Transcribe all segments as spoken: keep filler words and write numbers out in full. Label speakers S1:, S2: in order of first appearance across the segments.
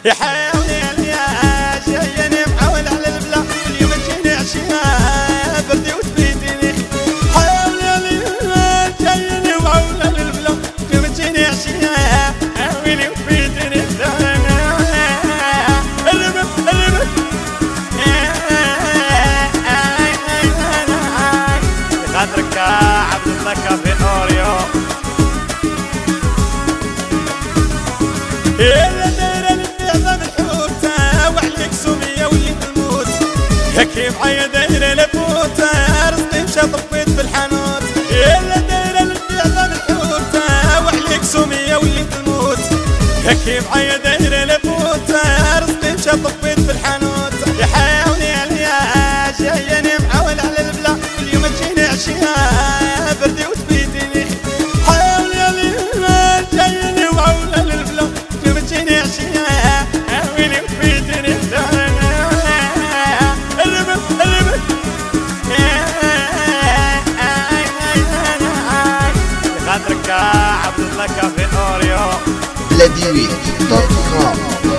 S1: يا حيوني يا جايني معول على البلا اليوم تجيني عشية بردي وتبيديني حيوني يا جايني معول على البلا اليوم تجيني عشية ويلي وتبيديني الربا الربا خاطرك عبد الله كافي اوريو يا دايرة للنعمة منحوتة وعليك سمية واللي تموت هكي معايا دايرة لفوتة رزقي مشى طفيت في الحانوت يا دايرة للنعمة منحوتة وعليك سمية واللي تموت هكي معايا دايرة لفوتة رزقي مشى طفيت في الحانوت يا حيوني يا جايني معول على البلا اليوم تجيني عشية بردي وتبيديني حيوني يا جايني معول على البلا اليوم تجيني عشية ويلي وتبيديني الربا الربا خاطرك عبد الله كافي اوريو
S2: بلاديويت دوت كوم.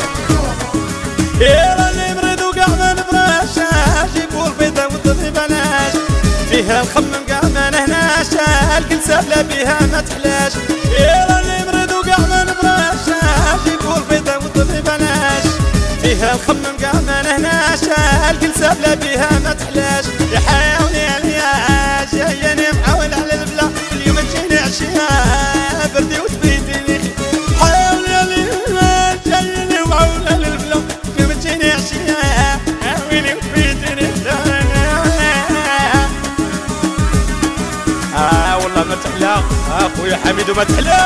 S1: يا راني مريض وقاع ما نبراشاش يقول بيضة والضبي بلاش فيها الخمم قاع ما نهناش الكل سهلة بيها ما تحلاش يا راني مريض وقاع ما نبراشاش يقول بيضة والضبي بلاش فيها الخمم قاع ما نهناش الكل سهلة بيها ما تحلاش يا حيوني يا جايني معول على البلا اليوم تجيني عشية بردي وتبيديني حيوني يا جايني معول على البلا اليوم تجيني عشية ويلي وتبيديني اه والله ما تحلى اخويا حميد وما تحلى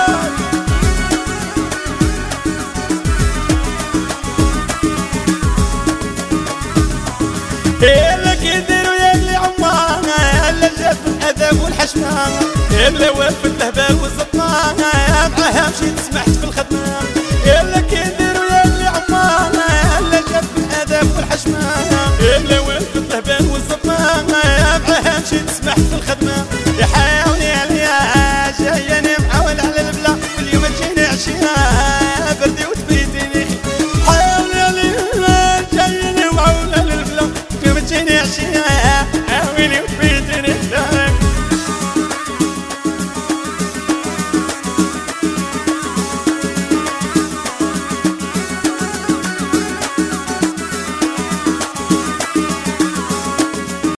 S1: يلا كيديروا يا اللي عمانا يلا جات الادب والحشمه يلا وقف اللهبه